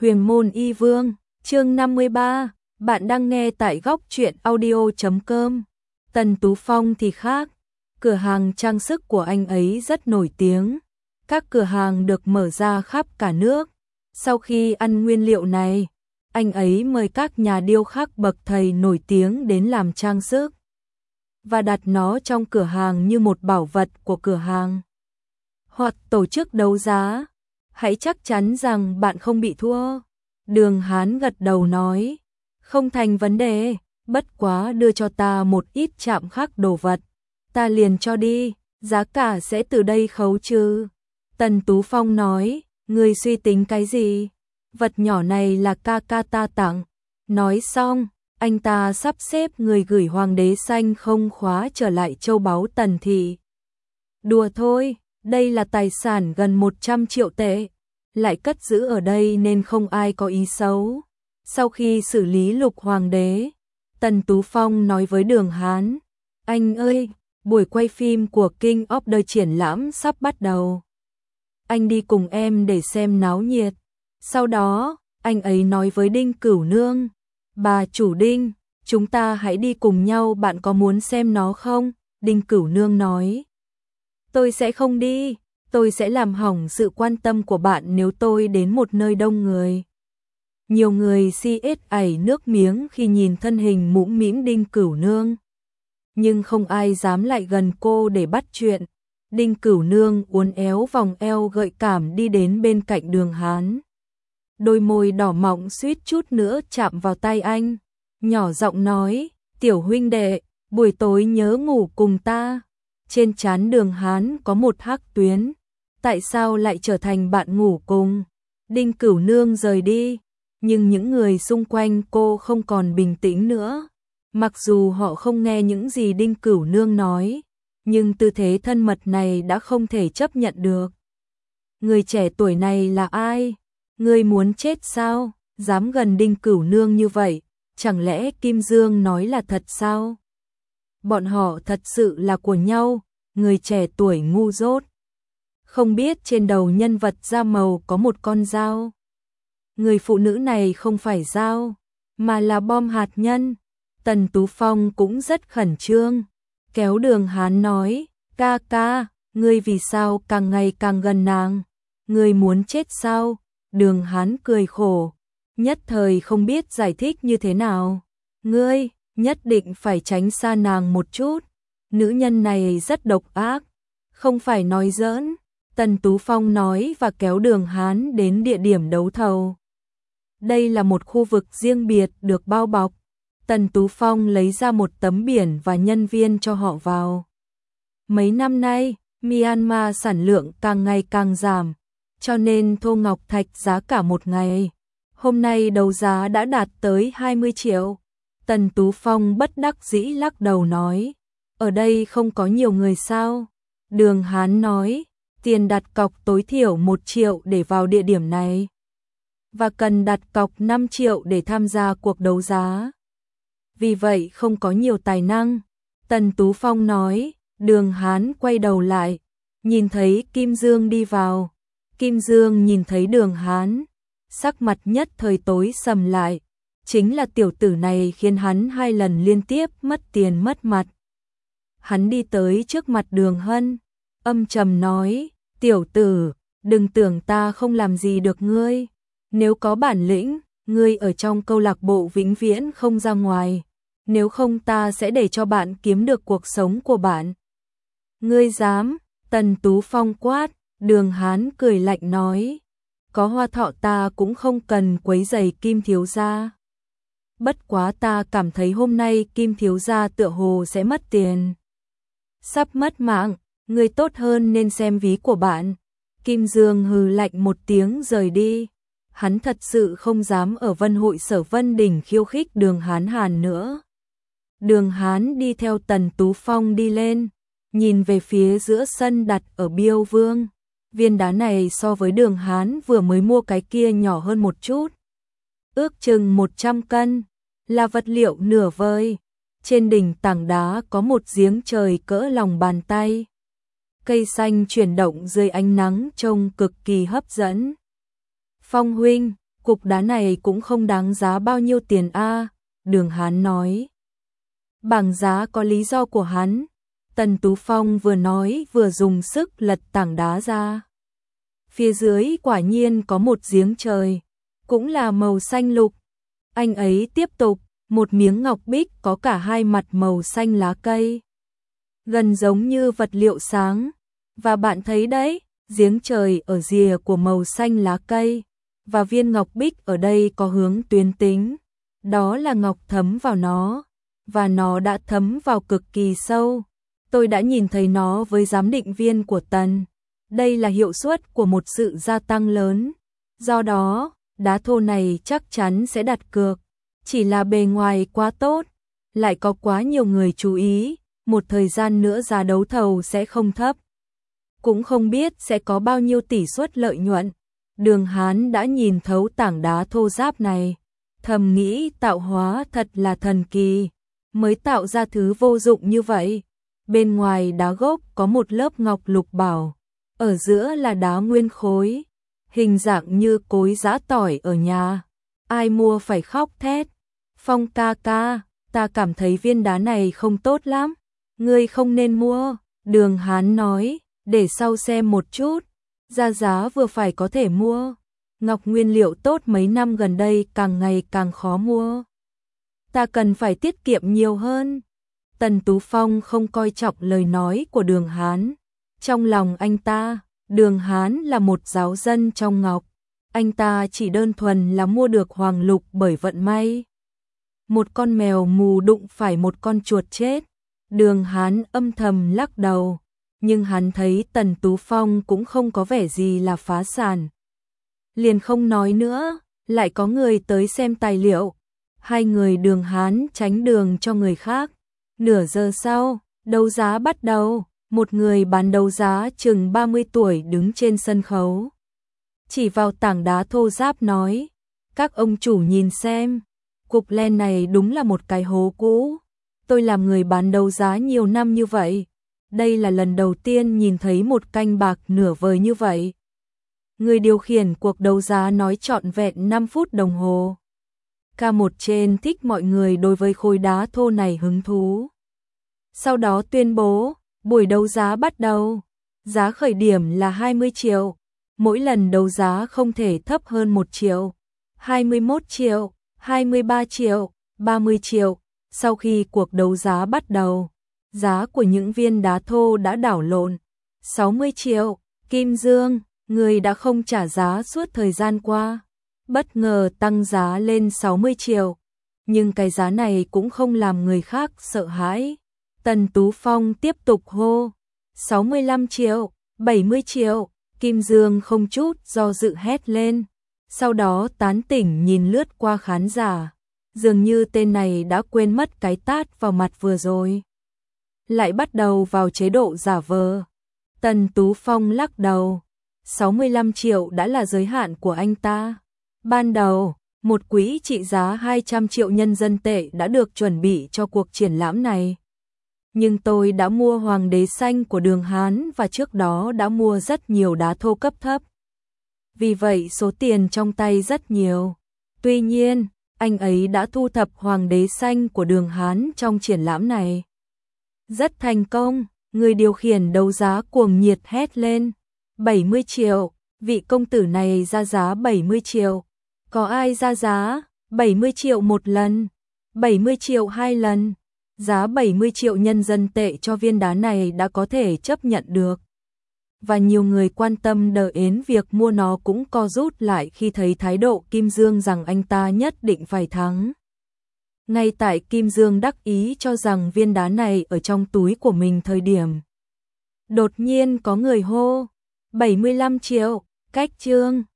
Huyền môn y vương, chương 53, bạn đang nghe tại góc truyện audio.com. Tần Tú Phong thì khác, cửa hàng trang sức của anh ấy rất nổi tiếng, các cửa hàng được mở ra khắp cả nước. Sau khi ăn nguyên liệu này, anh ấy mời các nhà điêu khắc bậc thầy nổi tiếng đến làm trang sức và đặt nó trong cửa hàng như một bảo vật của cửa hàng. Hoặc tổ chức đấu giá, hãy chắc chắn rằng bạn không bị thua. Đường Hán gật đầu nói, không thành vấn đề, bất quá đưa cho ta một ít chạm khắc đồ vật, ta liền cho đi, giá cả sẽ từ đây khấu trừ. Tần Tú Phong nói, ngươi suy tính cái gì? Vật nhỏ này là ca ca ta tặng. Nói xong, anh ta sắp xếp người gửi Hoàng đế xanh không khóa trở lại châu báu Tần thị. Đùa thôi, đây là tài sản gần 100 triệu tệ, lại cất giữ ở đây nên không ai có ý xấu. Sau khi xử lý Lục Hoàng đế, Tần Tú Phong nói với Đường Hán, anh ơi, buổi quay phim của King of the triển lãm sắp bắt đầu. Anh đi cùng em để xem náo nhiệt. Sau đó, anh ấy nói với Đinh Cửu Nương, bà chủ Đinh, chúng ta hãy đi cùng nhau, bạn có muốn xem nó không? Đinh Cửu Nương nói, tôi sẽ không đi, tôi sẽ làm hỏng sự quan tâm của bạn nếu tôi đến một nơi đông người. Nhiều người si ẩy nước miếng khi nhìn thân hình mũm mĩm Đinh Cửu Nương, nhưng không ai dám lại gần cô để bắt chuyện. Đinh Cửu Nương uốn éo vòng eo gợi cảm đi đến bên cạnh Đường Hán. Đôi môi đỏ mọng suýt chút nữa chạm vào tay anh, nhỏ giọng nói, tiểu huynh đệ, buổi tối nhớ ngủ cùng ta. Trên trán Đường Hán có một hắc tuyến, tại sao lại trở thành bạn ngủ cùng? Đinh Cửu Nương rời đi, nhưng những người xung quanh cô không còn bình tĩnh nữa. Mặc dù họ không nghe những gì Đinh Cửu Nương nói, nhưng tư thế thân mật này đã không thể chấp nhận được. Người trẻ tuổi này là ai? Ngươi muốn chết sao? Dám gần Đinh Cửu Nương như vậy, chẳng lẽ Kim Dương nói là thật sao? Bọn họ thật sự là của nhau, người trẻ tuổi ngu dốt. Không biết trên đầu nhân vật da màu có một con dao. Người phụ nữ này không phải dao, mà là bom hạt nhân. Tần Tú Phong cũng rất khẩn trương, kéo Đường Hán nói, ca ca, ngươi vì sao càng ngày càng gần nàng? Ngươi muốn chết sao? Đường Hán cười khổ, nhất thời không biết giải thích như thế nào. Ngươi nhất định phải tránh xa nàng một chút, nữ nhân này rất độc ác, không phải nói giỡn. Tần Tú Phong nói và kéo Đường Hán đến địa điểm đấu thầu. Đây là một khu vực riêng biệt được bao bọc. Tần Tú Phong lấy ra một tấm biển và nhân viên cho họ vào. Mấy năm nay, Myanmar sản lượng càng ngày càng giảm, cho nên thô ngọc thạch giá cả một ngày. Hôm nay đấu giá đã đạt tới 20 triệu. Tần Tú Phong bất đắc dĩ lắc đầu nói, ở đây không có nhiều người sao? Đường Hán nói, tiền đặt cọc tối thiểu 1 triệu để vào địa điểm này, và cần đặt cọc 5 triệu để tham gia cuộc đấu giá. Vì vậy không có nhiều tài năng. Tần Tú Phong nói. Đường Hán quay đầu lại, nhìn thấy Kim Dương đi vào. Kim Dương nhìn thấy Đường Hán, sắc mặt nhất thời tối sầm lại. Chính là tiểu tử này khiến hắn 2 lần liên tiếp mất tiền mất mặt. Hắn đi tới trước mặt Đường Hân, âm trầm nói, tiểu tử, đừng tưởng ta không làm gì được ngươi. Nếu có bản lĩnh, ngươi ở trong câu lạc bộ vĩnh viễn không ra ngoài. Nếu không ta sẽ để cho bạn kiếm được cuộc sống của bạn. Ngươi dám? Tần Tú Phong quát. Đường Hán cười lạnh nói, có Hoa Thọ ta cũng không cần quấy rầy Kim thiếu gia. Bất quá ta cảm thấy hôm nay Kim thiếu gia tựa hồ sẽ mất tiền. Sắp mất mạng, ngươi tốt hơn nên xem ví của bạn. Kim Dương hừ lạnh một tiếng rời đi. Hắn thật sự không dám ở Vân Hội Sở Vân Đỉnh khiêu khích Đường Hán Hàn nữa. Đường Hán đi theo Tần Tú Phong đi lên, nhìn về phía giữa sân đặt ở Biêu Vương. Viên đá này so với Đường Hán vừa mới mua cái kia nhỏ hơn một chút, ước chừng 100 cân, là vật liệu nửa vời. Trên đỉnh tảng đá có một giếng trời cỡ lòng bàn tay. Cây xanh chuyển động dưới ánh nắng trông cực kỳ hấp dẫn. Phong huynh, Cục đá này cũng không đáng giá bao nhiêu tiền a, Đường Hán nói. Bảng giá có lý do của hắn. Tần Tú Phong vừa nói vừa dùng sức lật tảng đá ra. Phía dưới quả nhiên có một giếng trời, cũng là màu xanh lục. Anh ấy tiếp tục, một miếng ngọc bích có cả hai mặt màu xanh lá cây, gần giống như vật liệu sáng. Và bạn thấy đấy, giếng trời ở rìa của màu xanh lá cây, và viên ngọc bích ở đây có hướng tuyến tính. Đó là ngọc thấm vào nó, và nó đã thấm vào cực kỳ sâu. Tôi đã nhìn thấy nó với giám định viên của Tần. Đây là hiệu suất của một sự gia tăng lớn. Do đó, đá thô này chắc chắn sẽ đặt cược. Chỉ là bề ngoài quá tốt, lại có quá nhiều người chú ý, một thời gian nữa giá đấu thầu sẽ không thấp. Cũng không biết sẽ có bao nhiêu tỷ suất lợi nhuận. Đường Hán đã nhìn thấu tảng đá thô ráp này, thầm nghĩ tạo hóa thật là thần kỳ, mới tạo ra thứ vô dụng như vậy. Bên ngoài đá gốc có một lớp ngọc lục bảo, ở giữa là đá nguyên khối, hình dạng như cối giã tỏi ở nhà. Ai mua phải khóc thét. Phong ca ca, ta cảm thấy viên đá này không tốt lắm, ngươi không nên mua. Đường Hán nói, để sau xem một chút, ra giá vừa phải có thể mua. Ngọc nguyên liệu tốt mấy năm gần đây càng ngày càng khó mua. Ta cần phải tiết kiệm nhiều hơn. Tần Tú Phong không coi trọng lời nói của Đường Hán. Trong lòng anh ta, Đường Hán là một giáo dân trong ngọc. Anh ta chỉ đơn thuần là mua được hoàng lục bởi vận may. Một con mèo mù đụng phải một con chuột chết. Đường Hán âm thầm lắc đầu, nhưng hắn thấy Tần Tú Phong cũng không có vẻ gì là phá sản. Liền không nói nữa, lại có người tới xem tài liệu. Hai người Đường Hán tránh đường cho người khác. Nửa giờ sau, đấu giá bắt đầu. Một người bán đấu giá chừng 30 tuổi đứng trên sân khấu, chỉ vào tảng đá thô ráp nói, các ông chủ nhìn xem, cục len này đúng là một cái hố cũ. Tôi làm người bán đấu giá nhiều năm như vậy, đây là lần đầu tiên nhìn thấy một canh bạc nửa vời như vậy. Người điều khiển cuộc đấu giá nói trọn vẹn 5 phút đồng hồ. K1 trên thích mọi người đối với khối đá thô này hứng thú. Sau đó tuyên bố, buổi đấu giá bắt đầu. Giá khởi điểm là 20 triệu. Mỗi lần đấu giá không thể thấp hơn 1 triệu. 21 triệu, 23 triệu, 30 triệu. Sau khi cuộc đấu giá bắt đầu, giá của những viên đá thô đã đảo lộn. 60 triệu, Kim Dương, người đã không trả giá suốt thời gian qua, bất ngờ tăng giá lên 60 triệu. Nhưng cái giá này cũng không làm người khác sợ hãi. Tần Tú Phong tiếp tục hô, 65 triệu, 70 triệu, Kim Dương không chút do dự hét lên. Sau đó tán tỉnh nhìn lướt qua khán giả, dường như tên này đã quên mất cái tát vào mặt vừa rồi. Lại bắt đầu vào chế độ giả vờ. Tần Tú Phong lắc đầu, 65 triệu đã là giới hạn của anh ta. Ban đầu, một quỹ trị giá 200 triệu nhân dân tệ đã được chuẩn bị cho cuộc triển lãm này. Nhưng tôi đã mua hoàng đế xanh của Đường Hán và trước đó đã mua rất nhiều đá thô cấp thấp. Vì vậy số tiền trong tay rất nhiều. Tuy nhiên, anh ấy đã thu thập hoàng đế xanh của Đường Hán trong triển lãm này. Rất thành công, người điều khiển đấu giá cuồng nhiệt hét lên. 70 triệu, vị công tử này ra giá 70 triệu. Có ai ra giá 70 triệu một lần, 70 triệu hai lần. Giá 70 triệu nhân dân tệ cho viên đá này đã có thể chấp nhận được. Và nhiều người quan tâm đến việc mua nó cũng co rút lại khi thấy thái độ Kim Dương rằng anh ta nhất định phải thắng. Ngay tại Kim Dương đắc ý cho rằng viên đá này ở trong túi của mình thời điểm. Đột nhiên có người hô, 75 triệu, cách Trương.